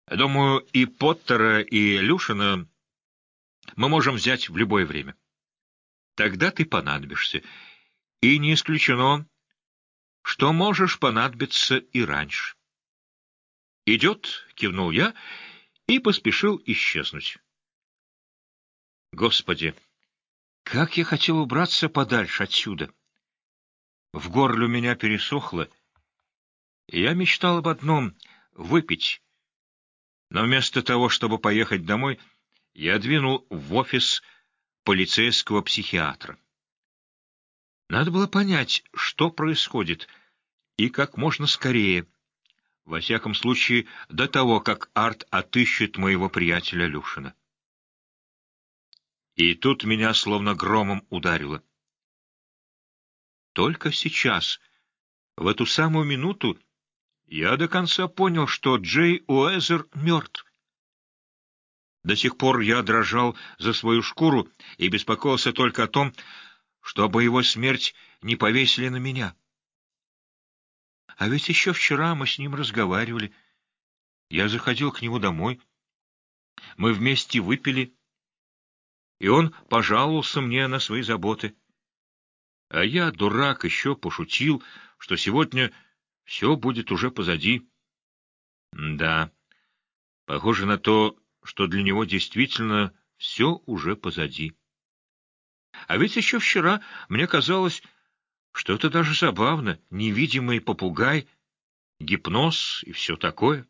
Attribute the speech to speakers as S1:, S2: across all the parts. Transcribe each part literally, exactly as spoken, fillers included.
S1: Думаю, и Поттера, и Люшина мы можем взять в любое время. Тогда ты понадобишься. И не исключено, что можешь понадобиться и раньше. «Идет», — кивнул я и поспешил исчезнуть. Господи, как я хотел убраться подальше отсюда! В горле у меня пересохло, и я мечтал об одном — выпить. Но вместо того, чтобы поехать домой, я двинул в офис полицейского психиатра. Надо было понять, что происходит, и как можно скорее. Во всяком случае, до того, как Арт отыщет моего приятеля Люшина. И тут меня словно громом ударило. Только сейчас, в эту самую минуту, я до конца понял, что Джей Уэзер мертв. До сих пор я дрожал за свою шкуру и беспокоился только о том, чтобы его смерть не повесили на меня. А ведь еще вчера мы с ним разговаривали. Я заходил к нему домой. Мы вместе выпили, и он пожаловался мне на свои заботы. А я, дурак, еще пошутил, что сегодня все будет уже позади. Да, похоже на то, что для него действительно все уже позади. А ведь еще вчера мне казалось, что это даже забавно, невидимый попугай, гипноз и все такое.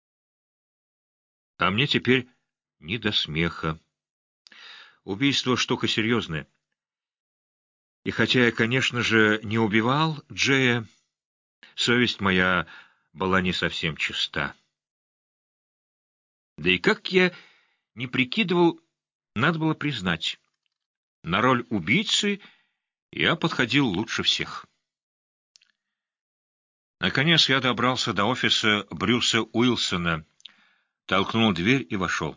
S1: А мне теперь не до смеха. Убийство — штука серьезная. И хотя я, конечно же, не убивал Джея, совесть моя была не совсем чиста. Да и как я не прикидывал, надо было признать, на роль убийцы я подходил лучше всех. Наконец я добрался до офиса Брюса Уилсона, толкнул дверь и вошел.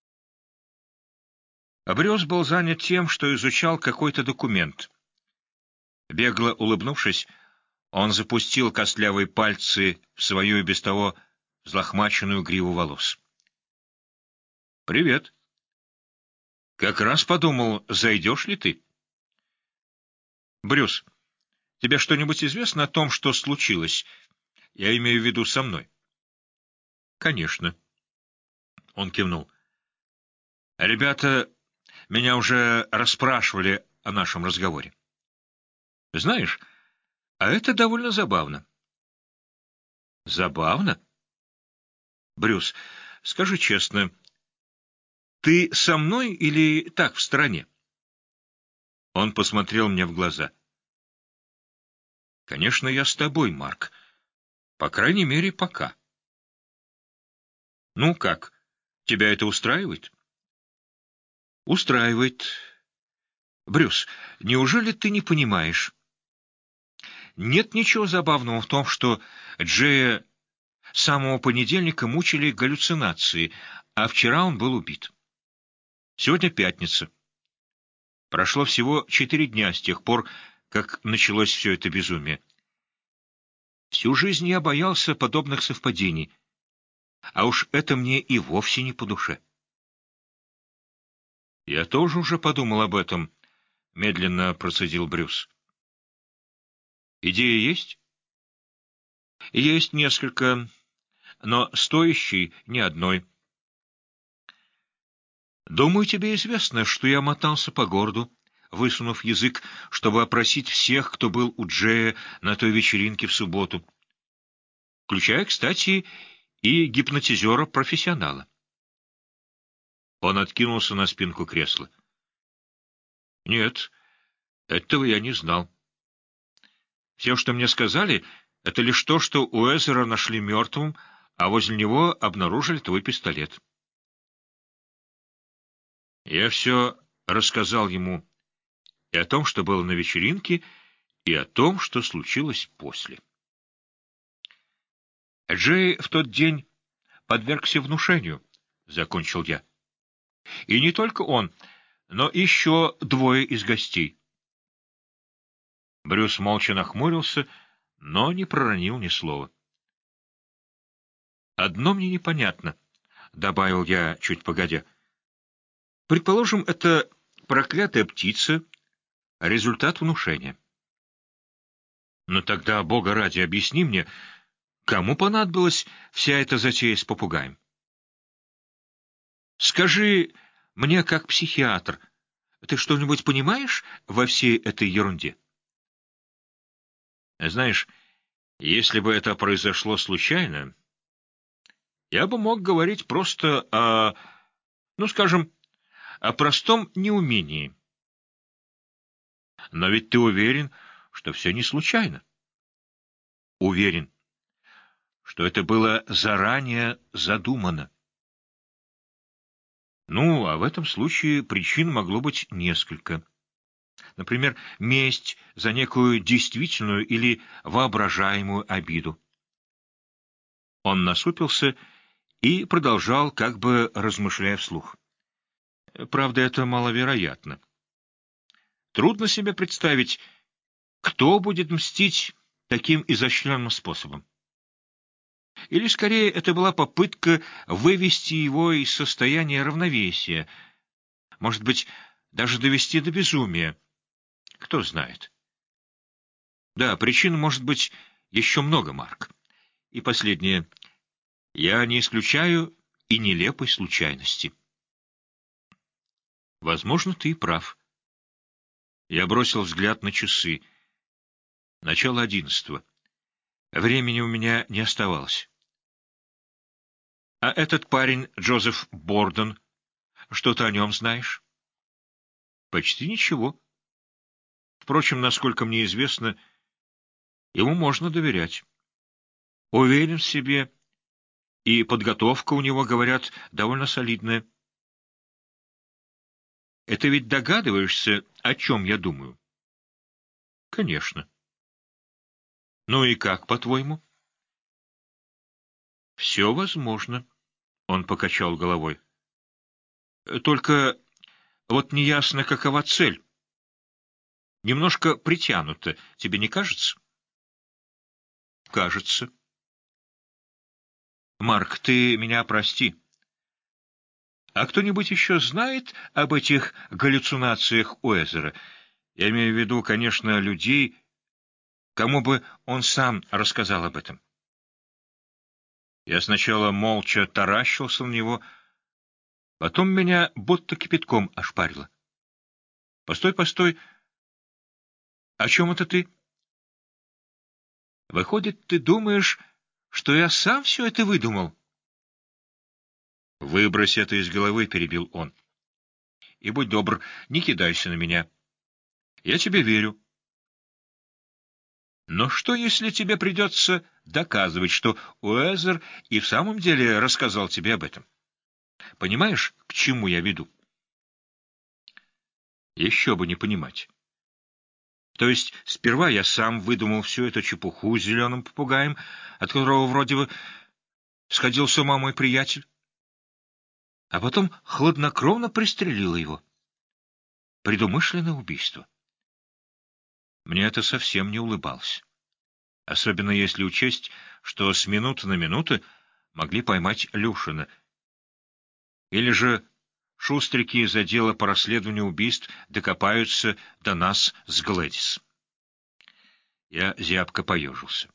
S1: А Брюс был занят тем, что изучал какой-то документ. Бегло улыбнувшись, он запустил костлявые пальцы в свою и без того взлохмаченную гриву волос. «Привет. Как раз подумал, зайдешь ли ты?» «Брюс, тебе что-нибудь известно о том, что случилось? Я имею в виду со мной». «Конечно». Он кивнул. «Ребята меня уже расспрашивали о нашем разговоре. Знаешь, а это довольно забавно». «Забавно? Брюс, скажи честно, ты со мной или так, в стороне?» Он посмотрел мне в глаза. «Конечно, я с тобой, Марк. По крайней мере, пока». «Ну как, тебя это устраивает?» «Устраивает. Брюс, неужели ты не понимаешь? Нет ничего забавного в том, что Джея с самого понедельника мучили галлюцинации, а вчера он был убит. Сегодня пятница. Прошло всего четыре дня с тех пор, как началось все это безумие. Всю жизнь я боялся подобных совпадений, а уж это мне и вовсе не по душе». «Я тоже уже подумал об этом», — медленно процедил Брюс. «Идея есть?» «Есть несколько, но стоящей ни одной. Думаю, тебе известно, что я мотался по городу, высунув язык, чтобы опросить всех, кто был у Джея на той вечеринке в субботу, включая, кстати, и гипнотизера-профессионала». Он откинулся на спинку кресла. «Нет, этого я не знал. Все, что мне сказали, это лишь то, что Уэзера нашли мертвым, а возле него обнаружили твой пистолет». Я все рассказал ему и о том, что было на вечеринке, и о том, что случилось после. Джей в тот день подвергся внушению, — закончил я. И не только он, но еще двое из гостей. Брюс молча нахмурился, но не проронил ни слова. «Одно мне непонятно», добавил я чуть погодя. Предположим, это проклятая птица — результат внушения. Но тогда, Бога ради, объясни мне, кому понадобилась вся эта затея с попугаем? Скажи мне, как психиатр, ты что-нибудь понимаешь во всей этой ерунде? Знаешь, если бы это произошло случайно, я бы мог говорить просто о, ну, скажем, о простом неумении. Но ведь ты уверен, что все не случайно. Уверен, что это было заранее задумано. Ну, а в этом случае причин могло быть несколько. Например, месть за некую действительную или воображаемую обиду. Он насупился и продолжал, как бы размышляя вслух. Правда, это маловероятно. Трудно себе представить, кто будет мстить таким изощренным способом. Или, скорее, это была попытка вывести его из состояния равновесия, может быть, даже довести до безумия. Кто знает. Да, причин может быть еще много, Марк. И последнее. Я не исключаю и нелепой случайности. Возможно, ты прав. Я бросил взгляд на часы. Начало одиннадцатого. Времени у меня не оставалось. А этот парень, Джозеф Борден, что ты о нем знаешь? Почти ничего. Впрочем, насколько мне известно, ему можно доверять. Уверен в себе, и подготовка у него, говорят, довольно солидная. Это ведь догадываешься, о чем я думаю? Конечно. Ну и как, по-твоему? Все возможно, он покачал головой. Только вот неясно, какова цель. Немножко притянуто, тебе не кажется? Кажется. Марк, ты меня прости. А кто-нибудь еще знает об этих галлюцинациях Уэзера? Я имею в виду, конечно, людей, кому бы он сам рассказал об этом. Я сначала молча таращился на него, потом меня будто кипятком ошпарило. Постой, постой. О чем это ты? Выходит, ты думаешь, что я сам все это выдумал? Выбрось это из головы, перебил он. И будь добр, не кидайся на меня. Я тебе верю. Но что, если тебе придется доказывать, что Уэзер и в самом деле рассказал тебе об этом? Понимаешь, к чему я веду? Еще бы не понимать. То есть сперва я сам выдумал всю эту чепуху с зеленым попугаем, от которого вроде бы сходил с ума мой приятель, а потом хладнокровно пристрелил его. Предумышленное убийство. Мне это совсем не улыбалось. Особенно если учесть, что с минуты на минуту могли поймать Люшина. Или же шустрики из отдела по расследованию убийств докопаются до нас с Глэдис. Я зябко поежился.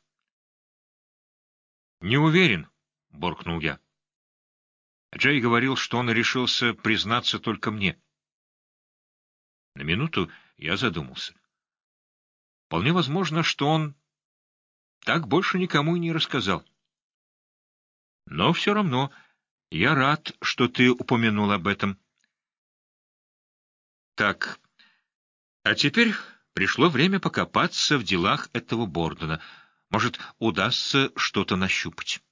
S1: «Не уверен», — буркнул я. Джей говорил, что он решился признаться только мне. На минуту я задумался. Вполне возможно, что он так больше никому и не рассказал. Но все равно я рад, что ты упомянул об этом. Так, а теперь пришло время покопаться в делах этого Бордена. Может, удастся что-то нащупать.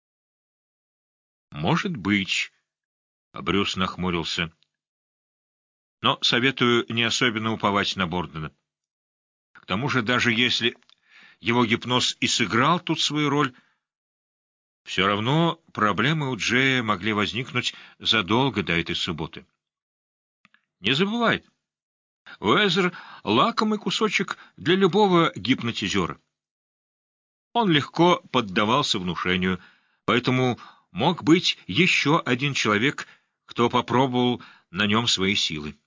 S1: Может быть, Брюс нахмурился. Но советую не особенно уповать на Бордена. К тому же, даже если его гипноз и сыграл тут свою роль, все равно проблемы у Джея могли возникнуть задолго до этой субботы. Не забывай, Уэзер — лакомый кусочек для любого гипнотизера. Он легко поддавался внушению, поэтому мог быть еще один человек, кто попробовал на нем свои силы.